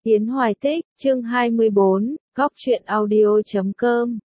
Yến Hoài Tích, chương 24, góc truyện audio.com.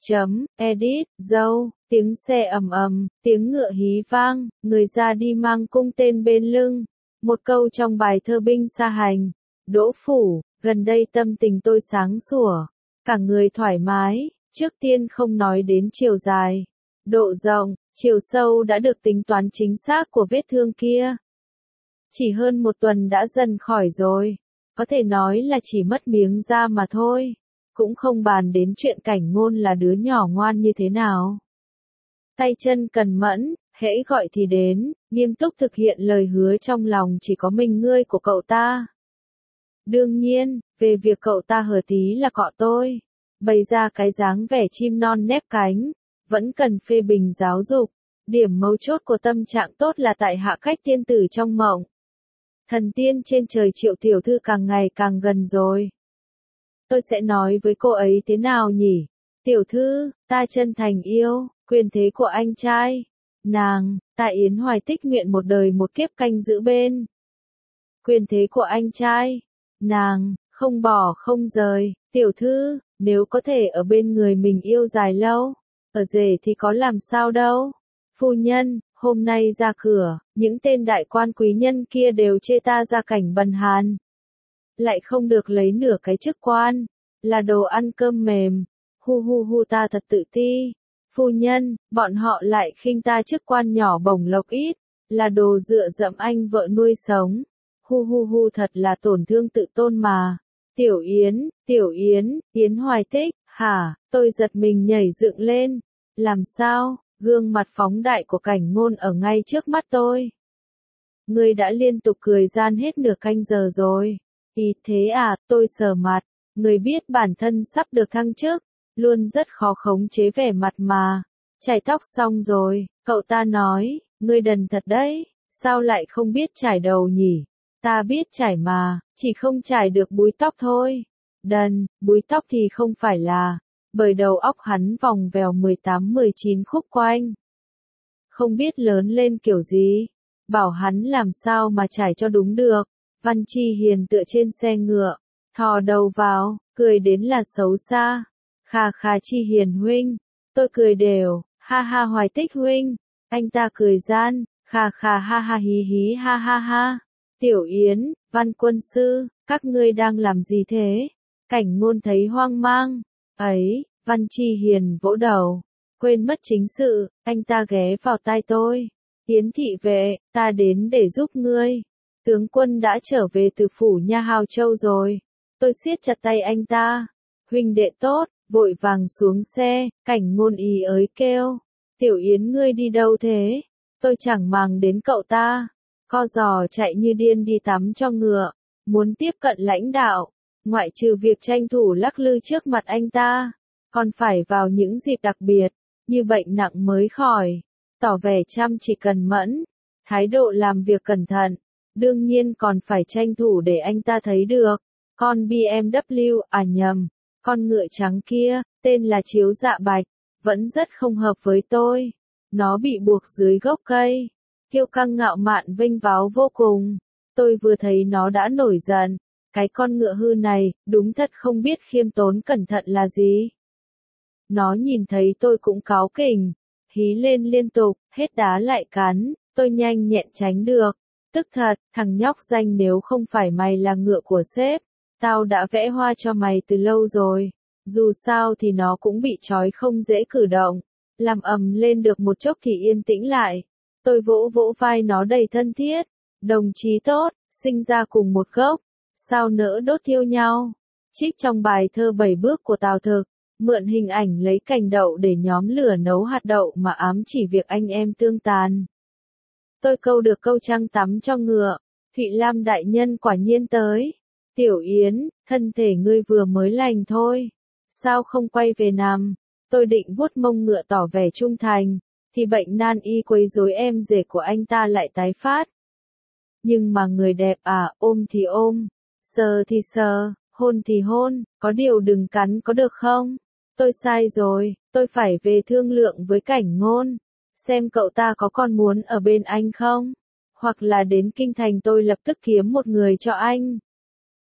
Edit, dâu, tiếng xe ầm ầm, tiếng ngựa hí vang, người ra đi mang cung tên bên lưng. Một câu trong bài thơ binh xa hành. Đỗ Phủ, gần đây tâm tình tôi sáng sủa, cả người thoải mái, trước tiên không nói đến chiều dài, độ rộng, chiều sâu đã được tính toán chính xác của vết thương kia. Chỉ hơn một tuần đã dần khỏi rồi, có thể nói là chỉ mất miếng da mà thôi, cũng không bàn đến chuyện Cảnh Ngôn là đứa nhỏ ngoan như thế nào. Tay chân cần mẫn, hễ gọi thì đến, nghiêm túc thực hiện lời hứa trong lòng chỉ có mình ngươi của cậu ta. Đương nhiên, về việc cậu ta hở tí là cọ tôi, bày ra cái dáng vẻ chim non nép cánh, vẫn cần phê bình giáo dục. Điểm mấu chốt của tâm trạng tốt là tại hạ cách tiên tử trong mộng. Thần tiên trên trời Triệu tiểu thư càng ngày càng gần rồi. Tôi sẽ nói với cô ấy thế nào nhỉ? Tiểu thư, ta chân thành yêu, quyền thế của anh trai. Nàng, ta Yến Hoài Tích nguyện một đời một kiếp canh giữ bên. Quyền thế của anh trai. Nàng, không bỏ không rời. Tiểu thư, nếu có thể ở bên người mình yêu dài lâu, ở rể thì có làm sao đâu. Phu nhân, hôm nay ra cửa, những tên đại quan quý nhân kia đều chê ta gia cảnh bần hàn. Lại không được lấy nửa cái chức quan, là đồ ăn cơm mềm. Hu hu hu, ta thật tự ti. Phu nhân, bọn họ lại khinh ta chức quan nhỏ bổng lộc ít, là đồ dựa dẫm anh vợ nuôi sống. Hu hu hu, thật là tổn thương tự tôn mà. Tiểu Yến, Yến Hoài Tích, hả? Tôi giật mình nhảy dựng lên. Làm sao? Gương mặt phóng đại của Cảnh Ngôn ở ngay trước mắt tôi. Ngươi đã liên tục cười gian hết nửa canh giờ rồi. Ý thế à? Tôi sờ mặt. Ngươi biết bản thân sắp được thăng chức, luôn rất khó khống chế vẻ mặt mà. Chải tóc xong rồi, cậu ta nói, ngươi đần thật đấy, sao lại không biết chải đầu nhỉ? Ta biết chải mà, chỉ không chải được búi tóc thôi. Đần, búi tóc thì không phải là, bởi đầu óc hắn vòng vèo 18-19 khúc quanh. Không biết lớn lên kiểu gì, bảo hắn làm sao mà chải cho đúng được. Văn Chi Hiền tựa trên xe ngựa, thò đầu vào, cười đến là xấu xa. Khà khà Chi Hiền huynh, tôi cười đều, ha ha Hoài Tích huynh, anh ta cười gian, khà khà ha ha hí hí ha ha ha. Tiểu Yến, Văn quân sư, các ngươi đang làm gì thế? Cảnh Ngôn thấy hoang mang. Ấy, Văn Chi Hiền vỗ đầu, quên mất chính sự, anh ta ghé vào tai tôi. Yến thị vệ, ta đến để giúp ngươi. Tướng quân đã trở về từ phủ Nha Hào Châu rồi. Tôi siết chặt tay anh ta. Huynh đệ tốt, vội vàng xuống xe, Cảnh Ngôn ý ới kêu. Tiểu Yến ngươi đi đâu thế? Tôi chẳng màng đến cậu ta. Co giò chạy như điên đi tắm cho ngựa. Muốn tiếp cận lãnh đạo. Ngoại trừ việc tranh thủ lắc lư trước mặt anh ta, còn phải vào những dịp đặc biệt, như bệnh nặng mới khỏi, tỏ vẻ chăm chỉ cần mẫn, thái độ làm việc cẩn thận, đương nhiên còn phải tranh thủ để anh ta thấy được. Con BMW, nhầm, con ngựa trắng kia, tên là Chiếu Dạ Bạch, vẫn rất không hợp với tôi. Nó bị buộc dưới gốc cây, kiêu căng ngạo mạn vênh váo vô cùng. Tôi vừa thấy nó đã nổi giận. Cái con ngựa hư này, đúng thật không biết khiêm tốn cẩn thận là gì. Nó nhìn thấy tôi cũng cáu kỉnh, hí lên liên tục, hết đá lại cắn, tôi nhanh nhẹn tránh được. Tức thật, thằng nhóc danh, nếu không phải mày là ngựa của sếp, tao đã vẽ hoa cho mày từ lâu rồi. Dù sao thì nó cũng bị trói không dễ cử động, làm ầm lên được một chốc thì yên tĩnh lại. Tôi vỗ vỗ vai nó đầy thân thiết. Đồng chí tốt, sinh ra cùng một gốc, sao nỡ đốt thiêu nhau. Trích trong bài thơ 7 bước của Tào Thực, mượn hình ảnh lấy cành đậu để nhóm lửa nấu hạt đậu mà ám chỉ việc anh em tương tàn. Tôi câu được câu trăng tắm cho ngựa. Thụy Lam đại nhân quả nhiên tới. Tiểu Yến, thân thể ngươi vừa mới lành thôi, sao không quay về nằm? Tôi định vuốt mông ngựa tỏ vẻ trung thành, thì bệnh nan y quấy rối em rể của anh ta lại tái phát. Nhưng mà người đẹp ôm thì ôm, sờ thì sờ, hôn thì hôn, có điều đừng cắn có được không? Tôi sai rồi, tôi phải về thương lượng với Cảnh Ngôn, xem cậu ta có còn muốn ở bên anh không? Hoặc là đến kinh thành tôi lập tức kiếm một người cho anh.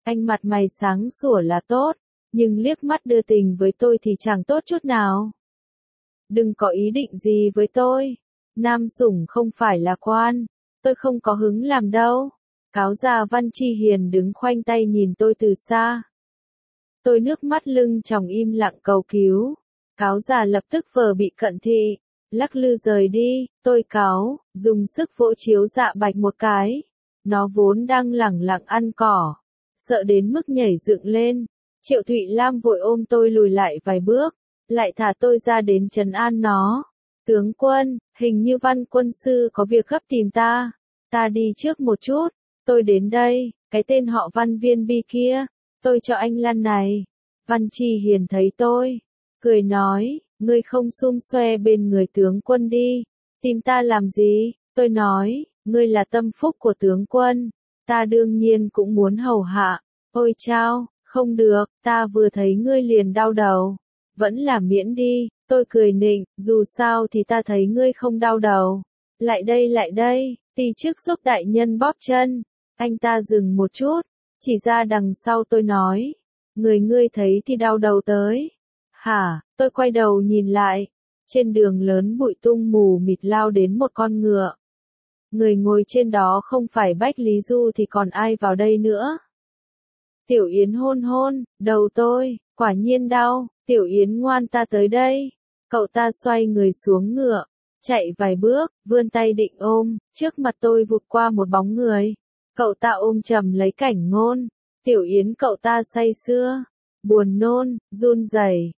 Anh mặt mày sáng sủa là tốt, nhưng liếc mắt đưa tình với tôi thì chẳng tốt chút nào. Đừng có ý định gì với tôi. Nam sủng không phải là quan. Tôi không có hứng làm đâu. Cáo già Văn Chi Hiền đứng khoanh tay nhìn tôi từ xa. Tôi nước mắt lưng tròng im lặng cầu cứu. Cáo già lập tức vờ bị cận thị, lắc lư rời đi. Tôi cáo, dùng sức vỗ chiếu dạ bạch một cái. Nó vốn đang lẳng lặng ăn cỏ, sợ đến mức nhảy dựng lên. Triệu Thụy Lam vội ôm tôi lùi lại vài bước, lại thả tôi ra đến trấn an nó. Tướng quân, hình như Văn quân sư có việc gấp tìm ta. Ta đi trước một chút. Tôi đến đây, cái tên họ Văn Viên Bi kia. Tôi cho anh lăn này. Văn Chi Hiền thấy tôi, cười nói, ngươi không xum xoe bên người tướng quân đi. Tìm ta làm gì? Tôi nói, ngươi là tâm phúc của tướng quân. Ta đương nhiên cũng muốn hầu hạ. Ôi chao, không được, ta vừa thấy ngươi liền đau đầu. Vẫn là miễn đi. Tôi cười nịnh, dù sao thì ta thấy ngươi không đau đầu. Lại đây, tỳ chức giúp đại nhân bóp chân. Anh ta dừng một chút, chỉ ra đằng sau tôi nói, người ngươi thấy thì đau đầu tới. Hả, tôi quay đầu nhìn lại, trên đường lớn bụi tung mù mịt lao đến một con ngựa. Người ngồi trên đó không phải Bách Lý Du thì còn ai vào đây nữa. Tiểu Yến hôn hôn, đầu tôi, quả nhiên đau. Tiểu Yến ngoan, ta tới đây. Cậu ta xoay người xuống ngựa, chạy vài bước, vươn tay định ôm, trước mặt tôi vụt qua một bóng người. Cậu ta ôm chầm lấy Cảnh Ngôn. Tiểu Yến cậu ta say sưa, buồn nôn, run rẩy,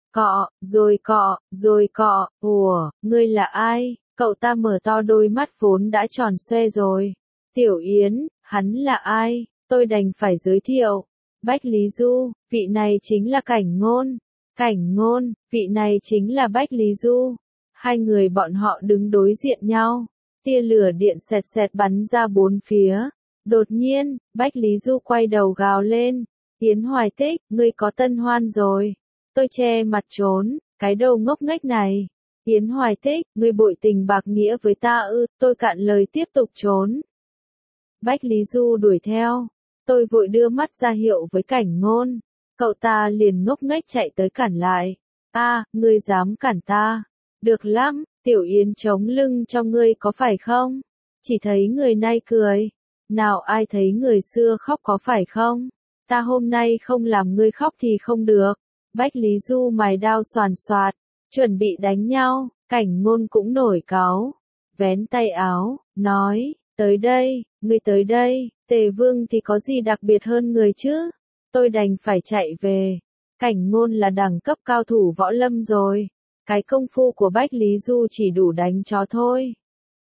rồi cọ, ủa, ngươi là ai? Cậu ta mở to đôi mắt vốn đã tròn xoe rồi. Tiểu Yến, hắn là ai? Tôi đành phải giới thiệu. Bách Lý Du, vị này chính là Cảnh Ngôn. Cảnh Ngôn, vị này chính là Bách Lý Du. Hai người bọn họ đứng đối diện nhau. Tia lửa điện xẹt xẹt bắn ra bốn phía. Đột nhiên, Bách Lý Du quay đầu gào lên. Yến Hoài Tích, ngươi có tân hoan rồi. Tôi che mặt trốn, cái đầu ngốc nghếch này. Yến Hoài Tích, ngươi bội tình bạc nghĩa với ta ư? Tôi cạn lời tiếp tục trốn. Bách Lý Du đuổi theo. Tôi vội đưa mắt ra hiệu với Cảnh Ngôn. Cậu ta liền ngốc nghếch chạy tới cản lại. Ngươi dám cản ta? Được lắm, Tiểu Yến chống lưng cho ngươi có phải không? Chỉ thấy người nay cười. Nào ai thấy người xưa khóc có phải không? Ta hôm nay không làm ngươi khóc thì không được. Bách Lý Du mài đao xoàn xoạt, chuẩn bị đánh nhau. Cảnh Ngôn cũng nổi cáu, vén tay áo, nói, tới đây, ngươi tới đây. Tề Vương thì có gì đặc biệt hơn người chứ? Tôi đành phải chạy về. Cảnh Ngôn là đẳng cấp cao thủ võ lâm rồi. Cái công phu của Bách Lý Du chỉ đủ đánh chó thôi.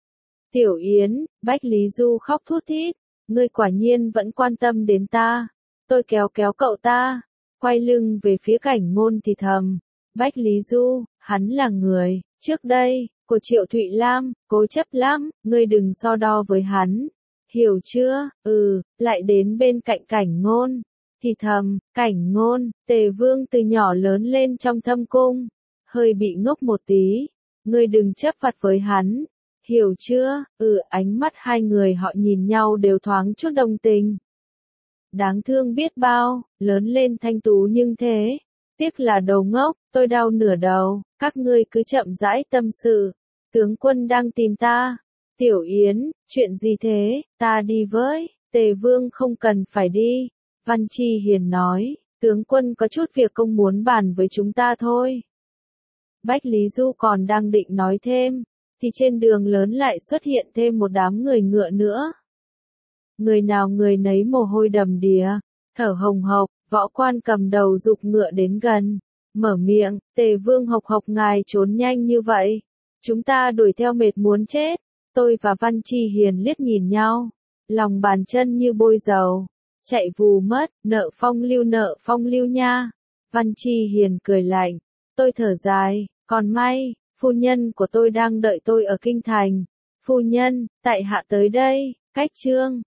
Tiểu Yến, Bách Lý Du khóc thút thít. Ngươi quả nhiên vẫn quan tâm đến ta. Tôi kéo kéo cậu ta, quay lưng về phía Cảnh Ngôn thì thầm. Bách Lý Du, hắn là người, trước đây, của Triệu Thụy Lam, cố chấp lắm, ngươi đừng so đo với hắn. Hiểu chưa? Lại đến bên cạnh Cảnh Ngôn. Thì thầm, Cảnh Ngôn, Tề Vương từ nhỏ lớn lên trong thâm cung. Hơi bị ngốc một tí. Ngươi đừng chấp vặt với hắn. Hiểu chưa? Ánh mắt hai người họ nhìn nhau đều thoáng chút đồng tình. Đáng thương biết bao, lớn lên thanh tú nhưng thế. Tiếc là đầu ngốc, tôi đau nửa đầu, các ngươi cứ chậm rãi tâm sự. Tướng quân đang tìm ta. Tiểu Yến, chuyện gì thế? Ta đi với. Tề Vương không cần phải đi. Văn Chi Hiền nói, tướng quân có chút việc công muốn bàn với chúng ta thôi. Bách Lý Du còn đang định nói thêm, thì trên đường lớn lại xuất hiện thêm một đám người ngựa nữa. Người nào người nấy mồ hôi đầm đìa, thở hồng hộc, võ quan cầm đầu giục ngựa đến gần, mở miệng, Tề Vương hộc hộc ngài trốn nhanh như vậy. Chúng ta đuổi theo mệt muốn chết. Tôi và Văn Chi Hiền liếc nhìn nhau, lòng bàn chân như bôi dầu, chạy vù mất, nợ phong lưu nha. Văn Chi Hiền cười lạnh, tôi thở dài, còn may, phu nhân của tôi đang đợi tôi ở kinh thành. Phu nhân, tại hạ tới đây, cách chương.